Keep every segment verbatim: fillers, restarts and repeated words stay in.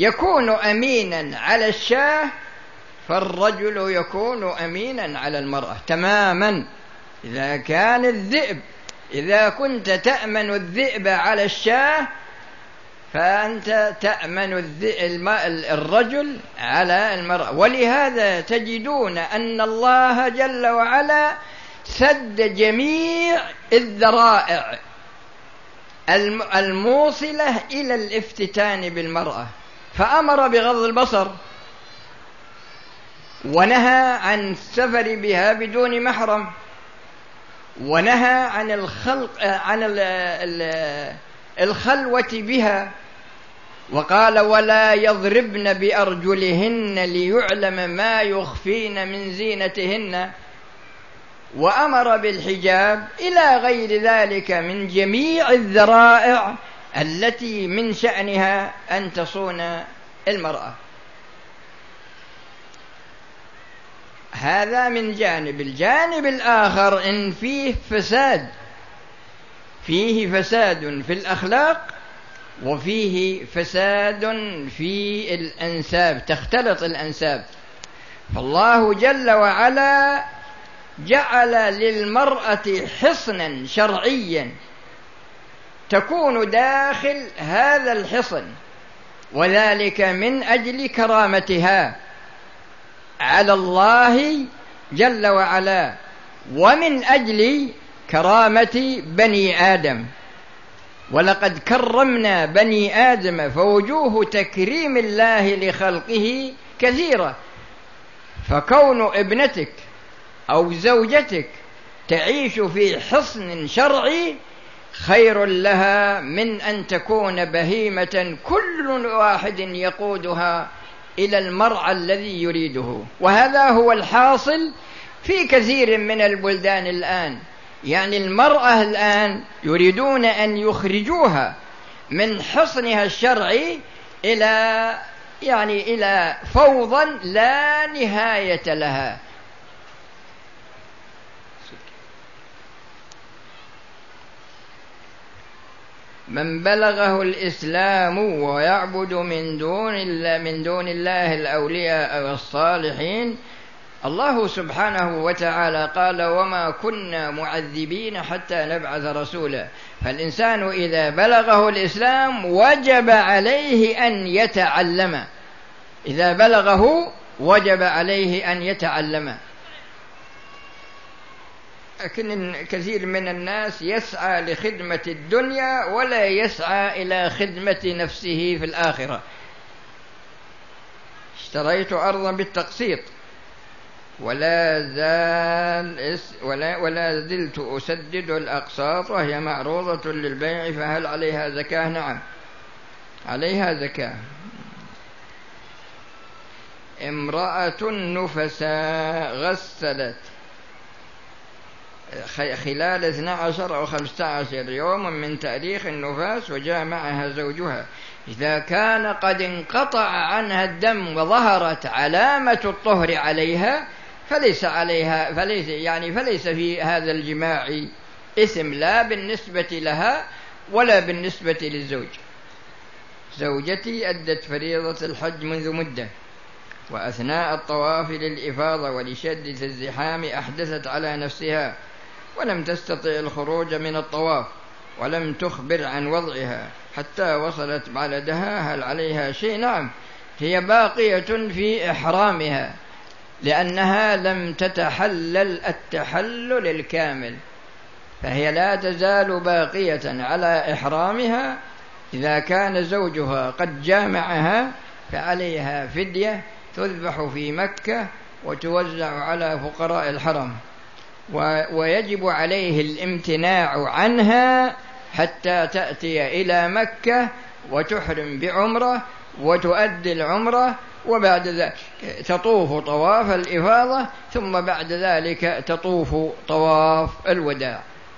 يكون أمينا على الشاة فالرجل يكون أمينا على المرأة تماما. إذا كان الذئب إذا كنت تأمن الذئب على الشاة فأنت تأمن الرجل على المرأة. ولهذا تجدون أن الله جل وعلا سد جميع الذرائع الموصلة إلى الافتتان بالمرأة، فأمر بغض البصر ونهى عن السفر بها بدون محرم، ونهى عن الخلق عن الخلوة بها، وقال ولا يضربن بأرجلهن ليعلم ما يخفين من زينتهن، وأمر بالحجاب إلى غير ذلك من جميع الذرائع التي من شأنها أن تصون المرأة. هذا من جانب. الجانب الآخر إن فيه فساد، فيه فساد في الأخلاق وفيه فساد في الأنساب، تختلط الأنساب. فالله جل وعلا جعل للمرأة حصنا شرعيا تكون داخل هذا الحصن، وذلك من أجل كرامتها على الله جل وعلا، ومن أجل كرامة بني آدم. ولقد كرمنا بني آدم، فوجوه تكريم الله لخلقه كثيرة. فكون ابنتك أو زوجتك تعيش في حصن شرعي خير لها من أن تكون بهيمة كل واحد يقودها إلى المرعى الذي يريده. وهذا هو الحاصل في كثير من البلدان الآن. يعني المرأة الآن يريدون أن يخرجوها من حصنها الشرعي إلى يعني إلى فوضى لا نهاية لها. من بلغه الإسلام ويعبد من دون الله من دون الله الأولياء أو الصالحين، الله سبحانه وتعالى قال وما كنا معذبين حتى نبعث رسولا. فالإنسان إذا بلغه الإسلام وجب عليه أن يتعلم، إذا بلغه وجب عليه أن يتعلم. لكن كثير من الناس يسعى لخدمة الدنيا ولا يسعى إلى خدمة نفسه في الآخرة. اشتريت أرضا بالتقسيط ولا زال ولا ولا زلت أسدد الأقساط وهي معروضة للبيع، فهل عليها زكاة؟ نعم عليها زكاة. امرأة نفساء غسلت خلال اثني عشر أو خمسة عشر يوما من تاريخ النفاس وجاء معها زوجها، إذا كان قد انقطع عنها الدم وظهرت علامة الطهر عليها فليس عليها فليس يعني فليس في هذا الجماع إثم، لا بالنسبة لها ولا بالنسبة للزوج. زوجتي أدت فريضة الحج منذ مدة، وأثناء الطواف للإفاضة ولشدة الزحام أحدثت على نفسها ولم تستطع الخروج من الطواف ولم تخبر عن وضعها حتى وصلت بلدها، هل عليها شيء؟ نعم، هي باقية في إحرامها لأنها لم تتحلل التحلل الكامل، فهي لا تزال باقية على إحرامها. إذا كان زوجها قد جامعها فعليها فدية تذبح في مكة وتوزع على فقراء الحرم، ويجب عليه الامتناع عنها حتى تأتي إلى مكة وتحرم بعمرة وتؤدي العمرة، وبعد ذلك تطوف طواف الإفاضة، ثم بعد ذلك تطوف طواف الوداع.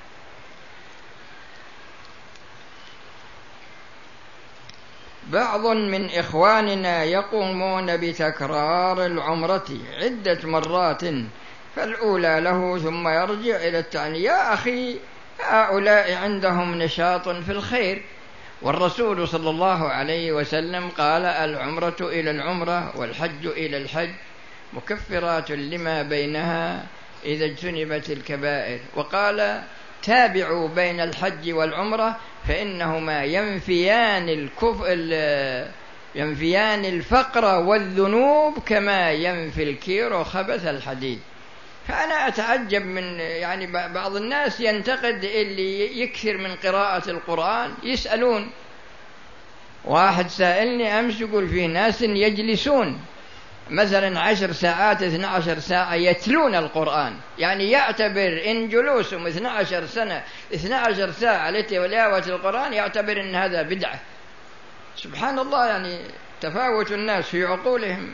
بعض من إخواننا يقومون بتكرار العمرة عدة مرات، فالأولى له ثم يرجع إلى الثانية. يا أخي هؤلاء عندهم نشاط في الخير والرسول صلى الله عليه وسلم قال: العمرة إلى العمرة والحج إلى الحج مكفرات لما بينها إذا اجتنبت الكبائر. وقال: تابعوا بين الحج والعمرة فإنهما ينفيان الكفر ينفيان الفقر والذنوب كما ينفي الكير خبث الحديد. فأنا أتعجب من يعني بعض الناس ينتقد اللي يكثر من قراءة القرآن. يسألون، واحد سائلني أمس يقول فيه ناس يجلسون مثلا عشر ساعات اثنى عشر ساعة يتلون القرآن، يعني يعتبر إن جلوسهم اثنى عشر سنة اثنى عشر ساعة لتلاوة القرآن يعتبر إن هذا بدعة. سبحان الله، يعني تفاوت الناس في عقولهم.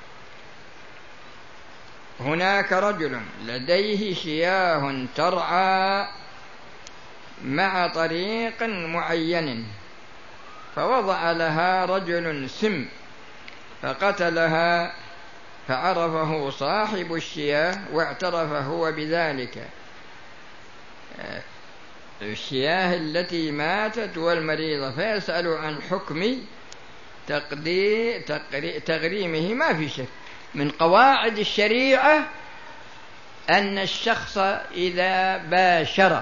هناك رجل لديه شياه ترعى مع طريق معين، فوضع لها رجل سم فقتلها، فعرفه صاحب الشياه واعترف هو بذلك، الشياه التي ماتت والمريضة، فيسأل عن حكم تغريمه. ما في شك من قواعد الشريعة أن الشخص إذا باشر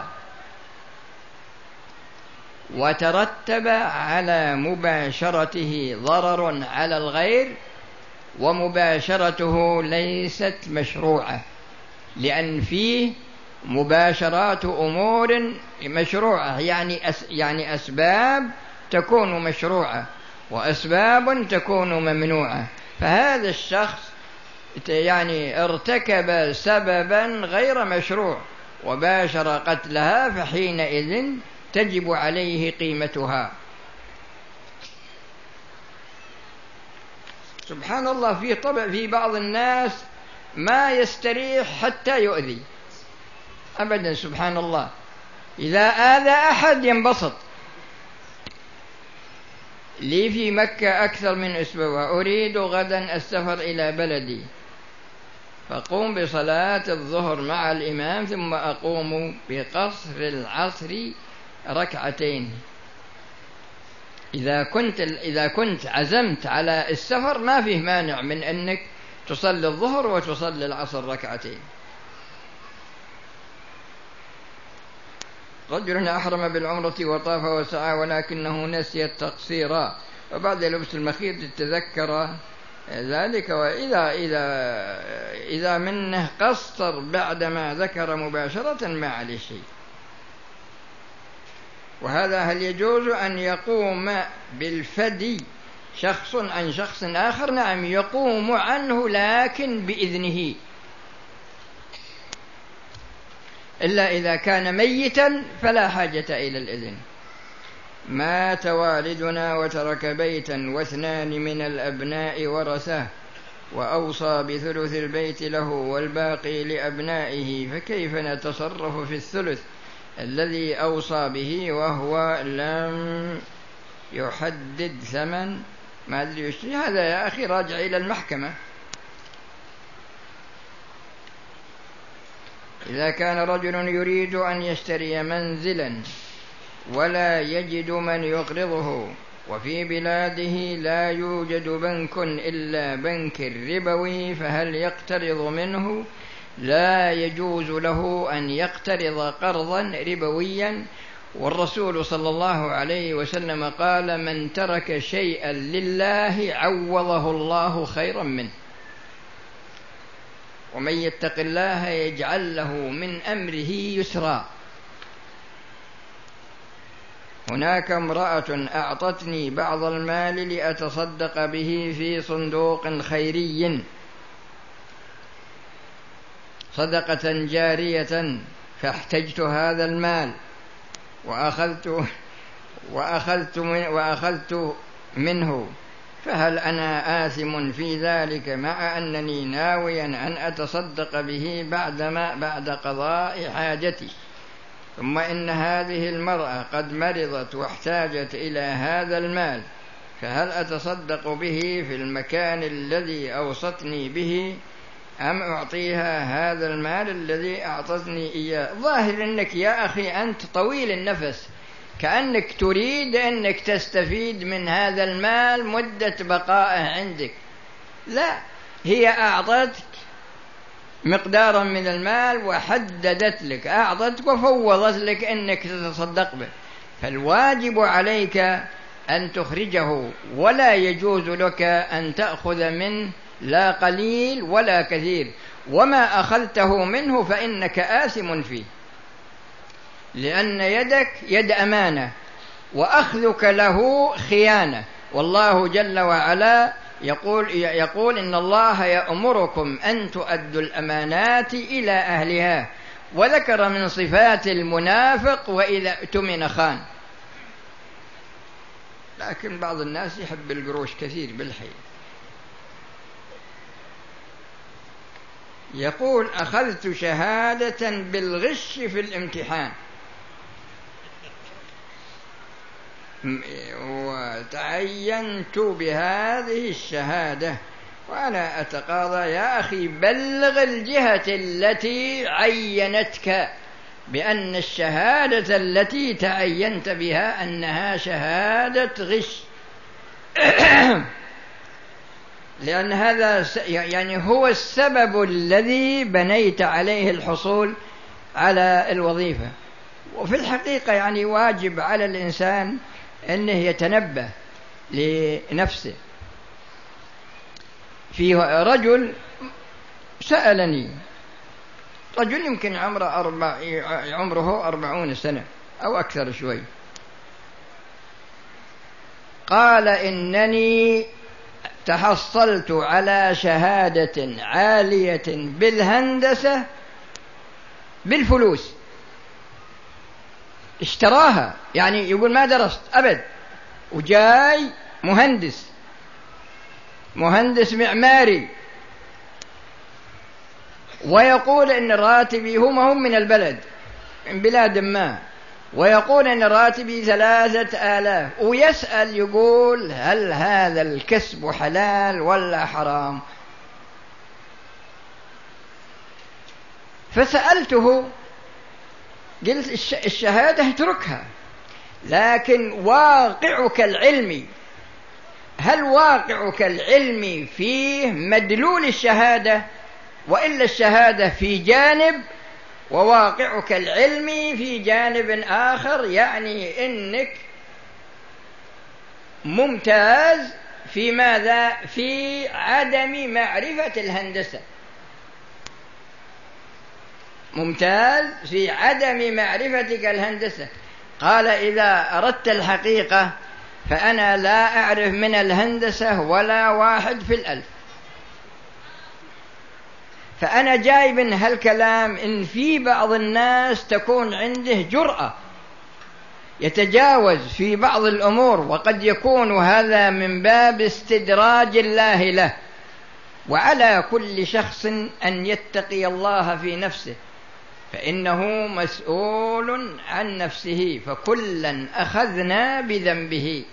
وترتب على مباشرته ضرر على الغير ومباشرته ليست مشروعة، لأن فيه مباشرات أمور مشروعة، يعني أس يعني أسباب تكون مشروعة وأسباب تكون ممنوعة. فهذا الشخص يعني ارتكب سببا غير مشروع وباشر قتلها، فحينئذ تجب عليه قيمتها. سبحان الله، في طبع في بعض الناس ما يستريح حتى يؤذي أبدا. سبحان الله، إذا آذى أحد ينبسط. لي في مكة أكثر من أسبوع، أريد غدا السفر إلى بلدي، فأقوم بصلاة الظهر مع الإمام ثم أقوم بقصر العصر ركعتين. إذا كنت إذا كنت عزمت على السفر ما فيه مانع من أنك تصلي الظهر وتصلي العصر ركعتين. رجل أحرم بالعمرة وطاف وسعى ولكنه نسي التقصير، وبعد لبس المخيط تذكر ذلك، وإذا إذا إذا منه قصر بعدما ذكر مباشرة ما عليه شيء. وهذا هل يجوز أن يقوم بالفدي شخص عن شخص آخر؟ نعم، يقوم عنه لكن بإذنه، إلا إذا كان ميتا فلا حاجة إلى الإذن. مات والدنا وترك بيتا واثنان من الأبناء ورثه، وأوصى بثلث البيت له والباقي لأبنائه، فكيف نتصرف في الثلث الذي أوصى به وهو لم يحدد ثمن؟ ما أدري يشتري هذا يا أخي، راجع إلى المحكمة. إذا كان رجل يريد أن يشتري منزلا ولا يجد من يقرضه، وفي بلاده لا يوجد بنك إلا بنك الربوي، فهل يقترض منه؟ لا يجوز له أن يقترض قرضا ربويا، والرسول صلى الله عليه وسلم قال: من ترك شيئا لله عوضه الله خيرا منه، ومن يتق الله يجعل له من أمره يسرا. هناك امرأة أعطتني بعض المال لأتصدق به في صندوق خيري صدقة جارية، فاحتجت هذا المال وأخذت وأخذت من وأخذت منه، فهل أنا آثم في ذلك مع أنني ناويا أن أتصدق به بعدما بعد قضاء حاجتي؟ ثم إن هذه المرأة قد مرضت واحتاجت إلى هذا المال، فهل أتصدق به في المكان الذي أوصتني به أم أعطيها هذا المال الذي أعطتني إياه؟ ظاهر أنك يا أخي أنت طويل النفس، كأنك تريد أنك تستفيد من هذا المال مدة بقائه عندك. لا، هي أعطتك مقدارا من المال وحددت لك، أعطتك وفوضت لك أنك تتصدق به، فالواجب عليك أن تخرجه، ولا يجوز لك أن تأخذ منه لا قليل ولا كثير، وما أخذته منه فإنك آثم فيه، لأن يدك يد أمانة وأخذك له خيانة. والله جل وعلا يقول, يقول إن الله يأمركم أن تؤدوا الأمانات إلى أهلها، وذكر من صفات المنافق وإذا اؤتمن خان. لكن بعض الناس يحب القروش كثير بالحي. يقول أخذت شهادة بالغش في الامتحان وتعينت بهذه الشهادة وأنا أتقاضى. يا أخي بلغ الجهة التي عينتك بأن الشهادة التي تعينت بها أنها شهادة غش لأن هذا يعني هو السبب الذي بنيت عليه الحصول على الوظيفة. وفي الحقيقة يعني واجب على الإنسان أنه يتنبه لنفسه. فيه رجل سألني، رجل يمكن عمره, أربع عمره أربعون سنة أو أكثر شوي، قال إنني تحصلت على شهادة عالية بالهندسة بالفلوس، اشتراها، يعني يقول ما درست أبد، وجاي مهندس مهندس معماري، ويقول إن راتبي هم هم من البلد من بلاد ما، ويقول إن راتبي ثلاثة آلاف، ويسأل يقول هل هذا الكسب حلال ولا حرام؟ فسألته قلت الشهادة اتركها، لكن واقعك العلمي، هل واقعك العلمي فيه مدلول الشهادة، وإلا الشهادة في جانب وواقعك العلمي في جانب آخر، يعني إنك ممتاز في ماذا؟ في عدم معرفة الهندسة، ممتاز في عدم معرفتك الهندسة. قال إذا أردت الحقيقة فأنا لا أعرف من الهندسة ولا واحد في الألف، فأنا جايب من هالكلام إن في بعض الناس تكون عنده جرأة يتجاوز في بعض الأمور، وقد يكون هذا من باب استدراج الله له، وعلى كل شخص أن يتقي الله في نفسه، فإنه مسؤول عن نفسه، فكلا أخذنا بذنبه.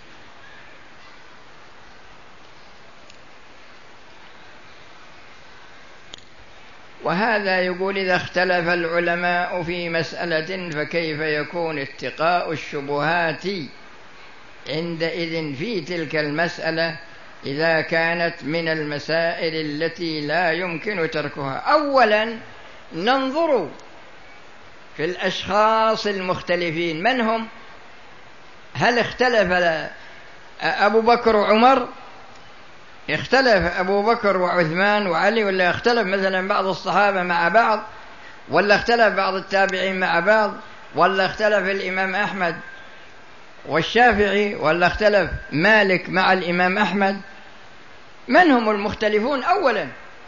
وهذا يقول إذا اختلف العلماء في مسألة فكيف يكون اتقاء الشبهات عندئذ في تلك المسألة إذا كانت من المسائل التي لا يمكن تركها؟ أولا ننظر في الأشخاص المختلفين من هم، هل اختلف أبو بكر وعمر؟ اختلف أبو بكر وعثمان وعلي؟ ولا اختلف مثلا بعض الصحابة مع بعض؟ ولا اختلف بعض التابعين مع بعض؟ ولا اختلف الإمام أحمد والشافعي؟ ولا اختلف مالك مع الإمام أحمد؟ من هم المختلفون أولا؟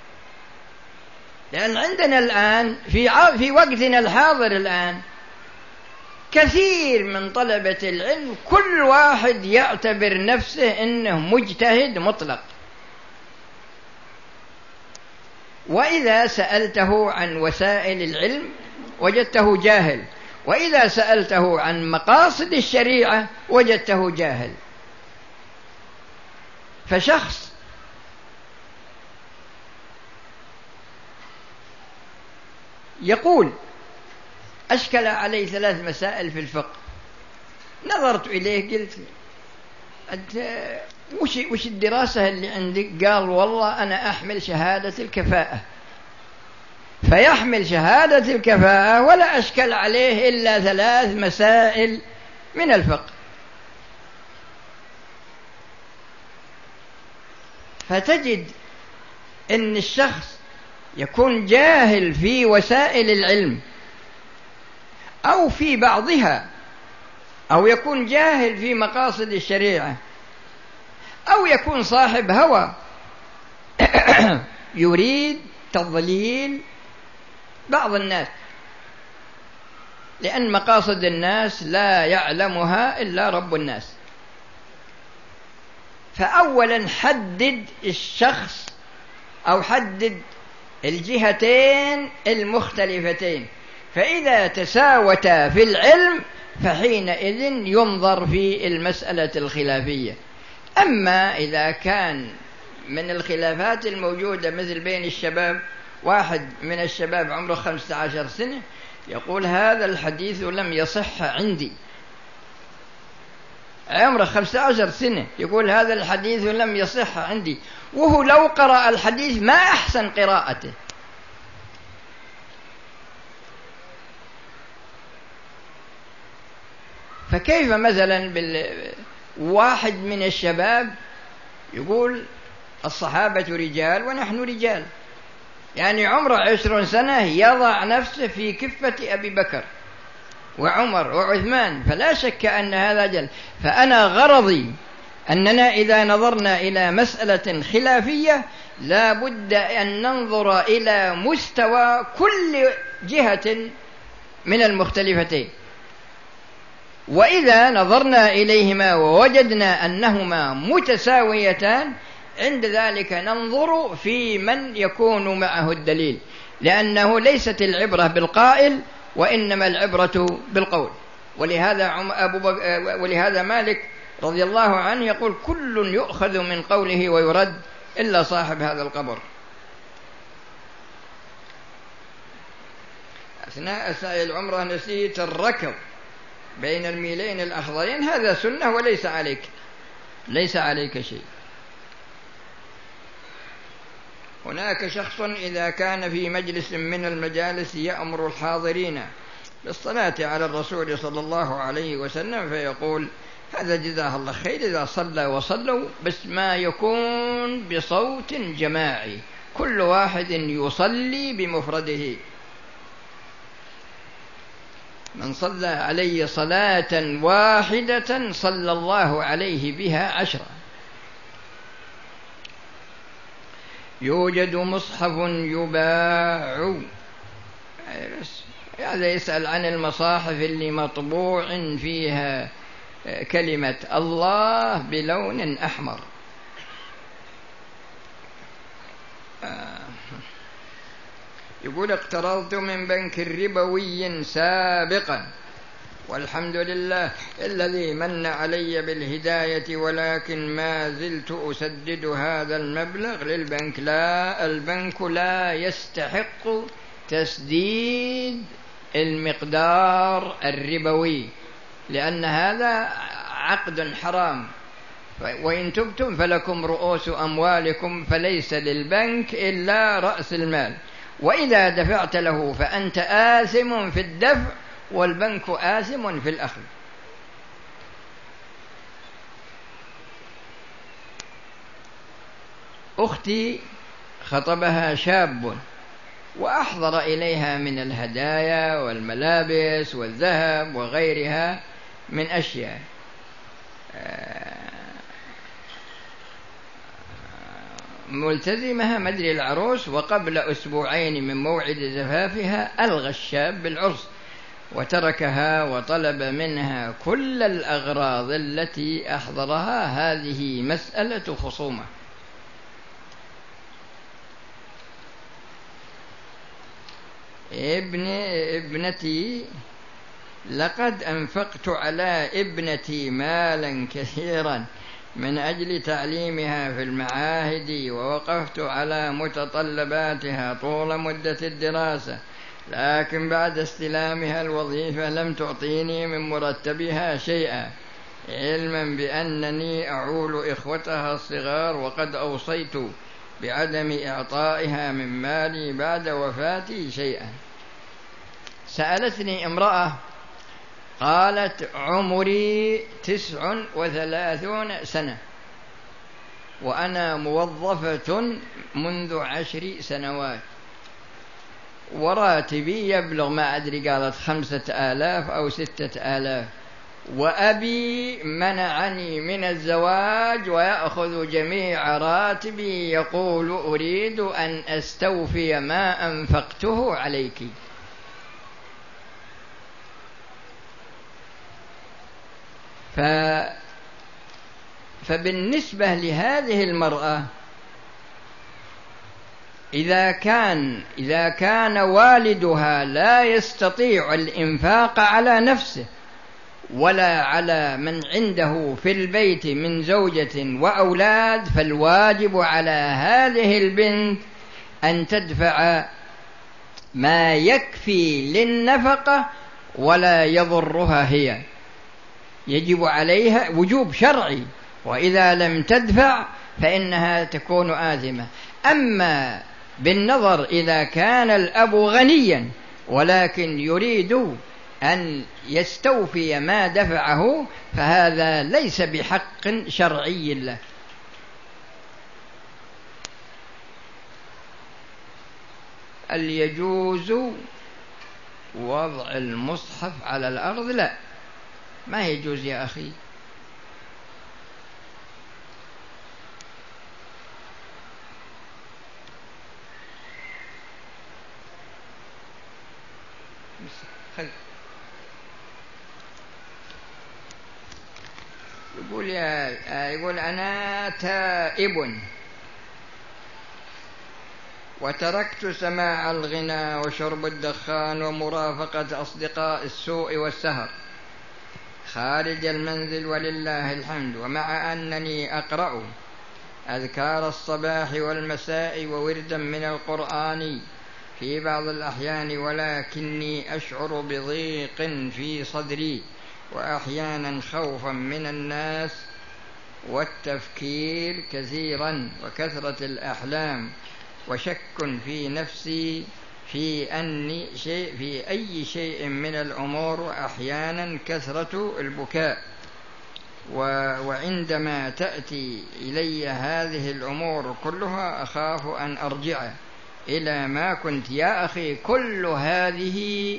لأن عندنا الآن في في وقتنا الحاضر الآن كثير من طلبة العلم كل واحد يعتبر نفسه إنه مجتهد مطلق، وإذا سألته عن وسائل العلم وجدته جاهل، وإذا سألته عن مقاصد الشريعة وجدته جاهل. فشخص يقول أشكل عليه ثلاث مسائل في الفقه، نظرت إليه قلت أنت وش وش الدراسة اللي عندك؟ قال والله أنا أحمل شهادة الكفاءة. فيحمل شهادة الكفاءة ولا أشكل عليه إلا ثلاث مسائل من الفقه. فتجد أن الشخص يكون جاهل في وسائل العلم أو في بعضها، أو يكون جاهل في مقاصد الشريعة، أو يكون صاحب هوى يريد تضليل بعض الناس، لأن مقاصد الناس لا يعلمها إلا رب الناس. فأولا حدد الشخص أو حدد الجهتين المختلفتين، فإذا تساوتا في العلم فحينئذ ينظر في المسألة الخلافية. أما إذا كان من الخلافات الموجودة مثل بين الشباب، واحد من الشباب عمره خمسة عشر سنة يقول هذا الحديث لم يصح عندي، عمره خمسة عشر سنة يقول هذا الحديث لم يصح عندي، وهو لو قرأ الحديث ما أحسن قراءته. فكيف مثلا بالواحد من الشباب يقول الصحابة رجال ونحن رجال، يعني عمره عشرون سنة يضع نفسه في كفة أبي بكر وعمر وعثمان، فلا شك أن هذا جل. فأنا غرضي أننا إذا نظرنا إلى مسألة خلافية لا بد أن ننظر إلى مستوى كل جهة من المختلفتين، وإذا نظرنا إليهما ووجدنا أنهما متساويتان عند ذلك ننظر في من يكون معه الدليل، لأنه ليست العبرة بالقائل وإنما العبرة بالقول. ولهذا أبو بك... ولهذا مالك رضي الله عنه يقول كل يؤخذ من قوله ويرد إلا صاحب هذا القبر. أثناء سعي العمرة نسيت الركض بين الميلين الأخضرين، هذا سنة وليس عليك ليس عليك شيء. هناك شخص إذا كان في مجلس من المجالس يأمر الحاضرين بالصلاة على الرسول صلى الله عليه وسلم فيقول هذا جزاه الله خير إذا صلى وصلوا، بس ما يكون بصوت جماعي، كل واحد يصلي بمفرده. من صلى علي صلاة واحدة صلى الله عليه بها عشرة. يوجد مصحف يباع، هذا يسأل عن المصاحف اللي مطبوع فيها كلمة الله بلون أحمر. يقول اقترضت من بنك ربوي سابقا والحمد لله الذي من علي بالهداية، ولكن ما زلت أسدد هذا المبلغ للبنك. لا، البنك لا يستحق تسديد المقدار الربوي، لأن هذا عقد حرام، وإن تبتم فلكم رؤوس أموالكم، فليس للبنك إلا رأس المال، وإذا دفعت له فأنت آثم في الدفع والبنك آثم في الأخذ. أختي خطبها شاب وأحضر إليها من الهدايا والملابس والذهب وغيرها من أشياء، ملتزمها مدري العروس، وقبل أسبوعين من موعد زفافها ألغى الشاب بالعرس وتركها وطلب منها كل الأغراض التي أحضرها. هذه مسألة خصومة. ابن ابنتي لقد أنفقت على ابنتي مالا كثيرا من أجل تعليمها في المعاهد، ووقفت على متطلباتها طول مدة الدراسة. لكن بعد استلامها الوظيفة لم تعطيني من مرتبها شيئا، علما بأنني أعول إخوتها الصغار، وقد أوصيت بعدم إعطائها من مالي بعد وفاتي شيئا. سألتني امرأة قالت: عمري تسع وثلاثون سنة وأنا موظفة منذ عشر سنوات، وراتبي يبلغ ما أدري قالت خمسة آلاف أو ستة آلاف، وأبي منعني من الزواج ويأخذ جميع راتبي، يقول: أريد أن أستوفي ما أنفقته عليك. ف... فبالنسبة لهذه المرأة، إذا كان إذا كان والدها لا يستطيع الإنفاق على نفسه ولا على من عنده في البيت من زوجة وأولاد، فالواجب على هذه البنت أن تدفع ما يكفي للنفقة ولا يضرها هي، يجب عليها وجوب شرعي، وإذا لم تدفع فإنها تكون آثمة. أما بالنظر إذا كان الأب غنيا ولكن يريد أن يستوفي ما دفعه، فهذا ليس بحق شرعي له. هل يجوز وضع المصحف على الأرض؟ لا، ما يجوز يا أخي. يقول يا يقول أنا تائب وتركت سماع الغنى وشرب الدخان ومرافقة أصدقاء السوء والسهر خارج المنزل ولله الحمد، ومع أنني أقرأ أذكار الصباح والمساء ووردا من القرآن في بعض الأحيان، ولكني أشعر بضيق في صدري وأحيانا خوفا من الناس والتفكير كثيرا وكثرة الأحلام وشك في نفسي في أني شيء في أي شيء من الأمور، وأحيانا كثرة البكاء، وعندما تأتي إلي هذه الأمور كلها أخاف أن أرجع إلى ما كنت. يا أخي، كل هذه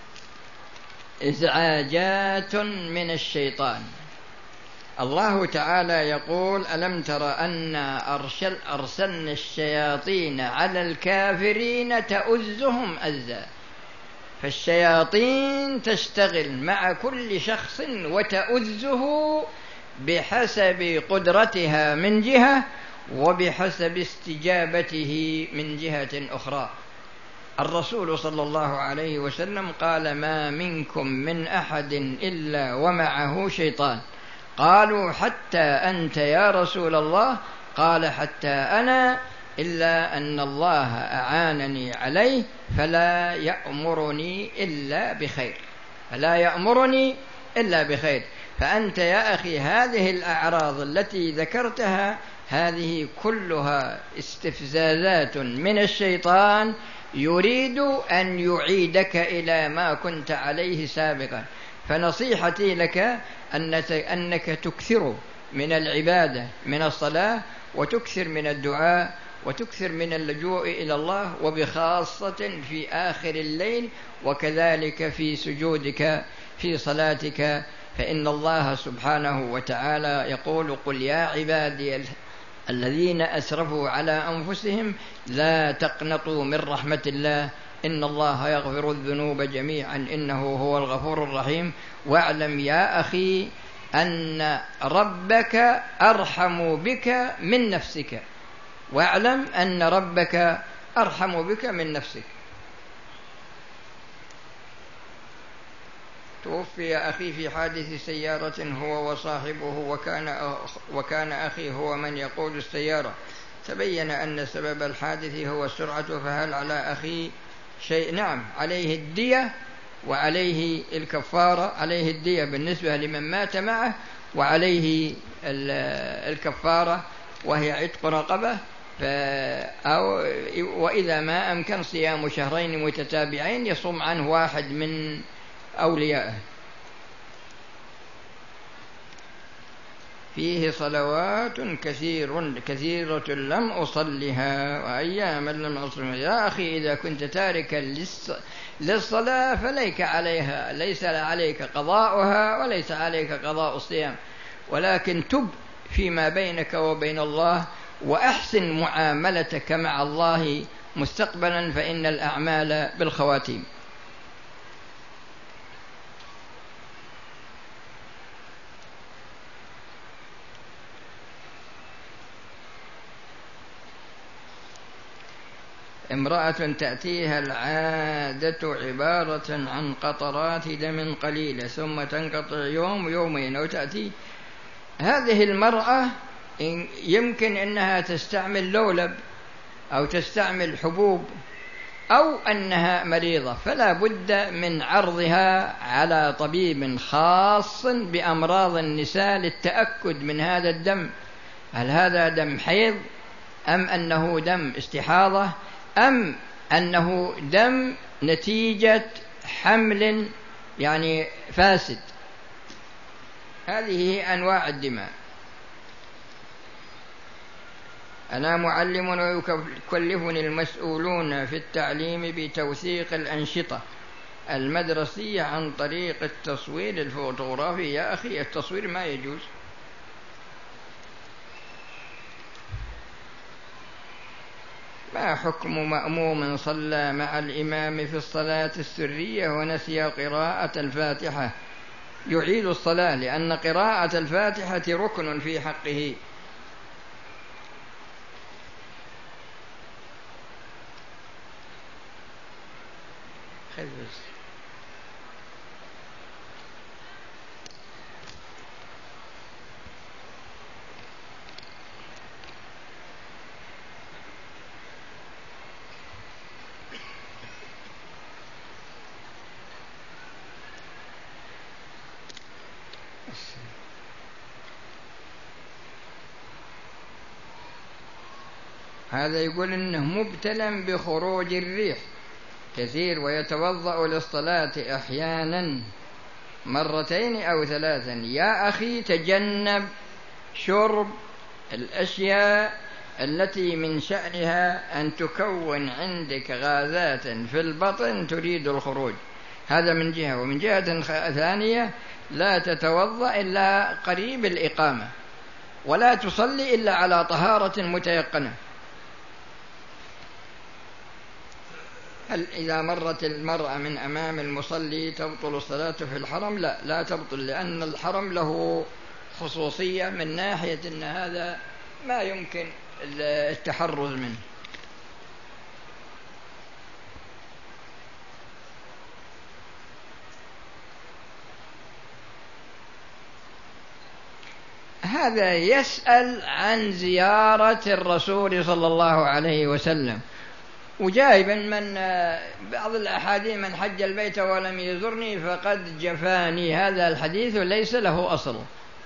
إزعاجات من الشيطان. الله تعالى يقول: ألم تر أنا أرسل أرسلنا الشياطين على الكافرين تؤزهم أزا. فالشياطين تشتغل مع كل شخص وتؤزه بحسب قدرتها من جهة وبحسب استجابته من جهة أخرى. الرسول صلى الله عليه وسلم قال: ما منكم من أحد إلا ومعه شيطان. قالوا: حتى أنت يا رسول الله؟ قال: حتى أنا، إلا أن الله أعانني عليه فلا يأمرني إلا بخير، فلا يأمرني إلا بخير. فأنت يا أخي هذه الأعراض التي ذكرتها هذه كلها استفزازات من الشيطان يريد أن يعيدك إلى ما كنت عليه سابقا. فنصيحتي لك أنك تكثر من العبادة، من الصلاة، وتكثر من الدعاء، وتكثر من اللجوء إلى الله، وبخاصة في آخر الليل، وكذلك في سجودك في صلاتك، فإن الله سبحانه وتعالى يقول: قل يا عبادي الذين أسرفوا على أنفسهم لا تقنطوا من رحمة الله إن الله يغفر الذنوب جميعا إنه هو الغفور الرحيم. واعلم يا أخي أن ربك أرحم بك من نفسك، واعلم أن ربك أرحم بك من نفسك. توفي أخي في حادث سيارة هو وصاحبه، وكان وكان أخي هو من يقود السيارة. تبين أن سبب الحادث هو السرعة، فهل على أخي شيء نعم عليه الدية وعليه الكفارة، عليه الدية بالنسبة لمن مات معه، وعليه الكفارة وهي عتق رقبة، أو وإذا ما أمكن صيام شهرين متتابعين يصوم عنه واحد من أوليائه. فيه صلوات كثير كثيرة لم أصلها وأياما لم أصلها. يا أخي إذا كنت تاركا للصلاة فليك عليها، ليس عليك قضاؤها وليس عليك قضاء الصيام، ولكن تب فيما بينك وبين الله وأحسن معاملتك مع الله مستقبلا، فإن الأعمال بالخواتيم. امرأة تأتيها العادة عبارة عن قطرات دم قليلة ثم تنقطع يوم يومين أو تأتي، هذه المرأة يمكن أنها تستعمل لولب أو تستعمل حبوب أو أنها مريضة، فلا بد من عرضها على طبيب خاص بأمراض النساء للتأكد من هذا الدم، هل هذا دم حيض أم أنه دم استحاضة أم أنه دم نتيجة حمل يعني فاسد. هذه أنواع الدماء. أنا معلم ويكلفني المسؤولون في التعليم بتوثيق الأنشطة المدرسية عن طريق التصوير الفوتوغرافي. يا أخي التصوير ما يجوز. ما حكم مأموم صلى مع الإمام في الصلاة السرية ونسي قراءة الفاتحة؟ يعيد الصلاة لأن قراءة الفاتحة ركن في حقه. خلص. هذا يقول إنه مبتلى بخروج الريح كثير ويتوضأ للصلاة أحيانا مرتين أو ثلاثا. يا أخي تجنب شرب الأشياء التي من شأنها أن تكون عندك غازات في البطن تريد الخروج، هذا من جهة. ومن جهة ثانية لا تتوضأ إلا قريب الإقامة، ولا تصلي إلا على طهارة متيقنة. هل إذا مرت المرأة من أمام المصلي تبطل الصلاة في الحرم؟ لا، لا تبطل، لأن الحرم له خصوصية من ناحية أن هذا ما يمكن التحرز منه. هذا يسأل عن زيارة الرسول صلى الله عليه وسلم، وجايبا من بعض الأحاديث من حج البيت ولم يزرني فقد جفاني، هذا الحديث ليس له أصل.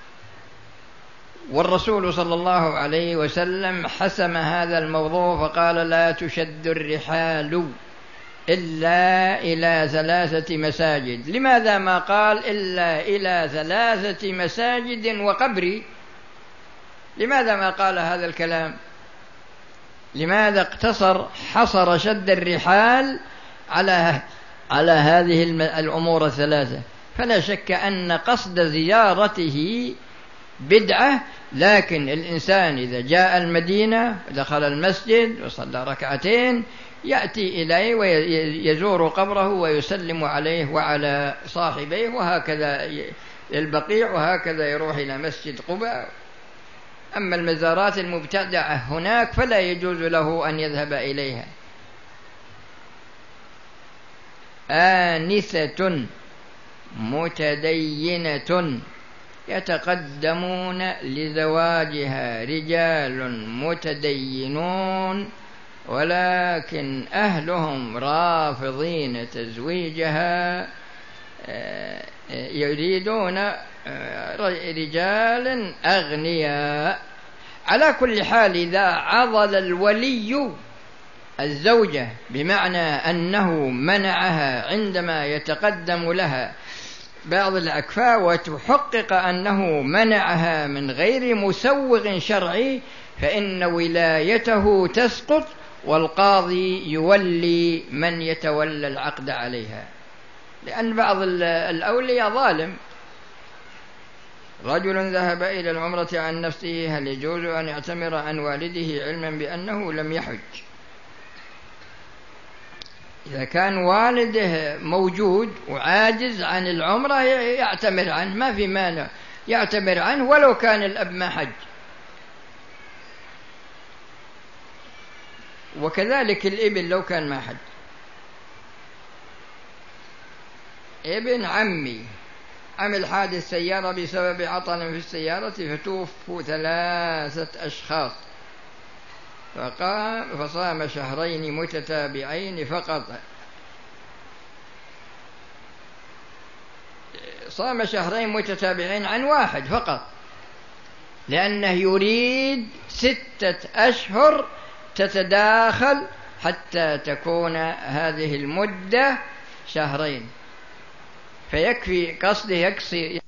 والرسول صلى الله عليه وسلم حسم هذا الموضوع فقال لا تشد الرحال إلا إلى ثلاثة مساجد. لماذا ما قال إلا إلى ثلاثة مساجد وقبري؟ لماذا ما قال هذا الكلام؟ لماذا اقتصر حصر شد الرحال على على هذه الأمور الثلاثة؟ فلا شك أن قصد زيارته بدعة، لكن الإنسان إذا جاء المدينة ودخل المسجد وصلى ركعتين يأتي إليه ويزور قبره ويسلم عليه وعلى صاحبيه، وهكذا البقيع، وهكذا يروح إلى مسجد قباء. أما المزارات المبتدعة هناك فلا يجوز له أن يذهب إليها. آنسة متدينة يتقدمون لزواجها رجال متدينون ولكن أهلهم رافضين تزويجها، يريدون رجال أغنياء. على كل حال إذا عضل الولي الزوجة بمعنى أنه منعها عندما يتقدم لها بعض الأكفاء وتحقق أنه منعها من غير مسوغ شرعي، فإن ولايته تسقط والقاضي يولي من يتولى العقد عليها، لأن بعض الأولياء ظالم. رجل ذهب إلى العمرة عن نفسه، هل يجوز أن يعتمر عن والده علما بأنه لم يحج؟ إذا كان والده موجود وعاجز عن العمرة يعتمر عنه، ما في مانع يعتمر عنه ولو كان الأب ما حج. وكذلك الابن لو كان ما حج. ابن عمي عمل حادث سيارة بسبب عطل في السيارة فتوفوا ثلاثة أشخاص، فقام فصام شهرين متتابعين فقط. صام شهرين متتابعين عن واحد فقط، لأنه يريد ستة أشهر تتداخل حتى تكون هذه المدة شهرين، فيكفي قصده يكفي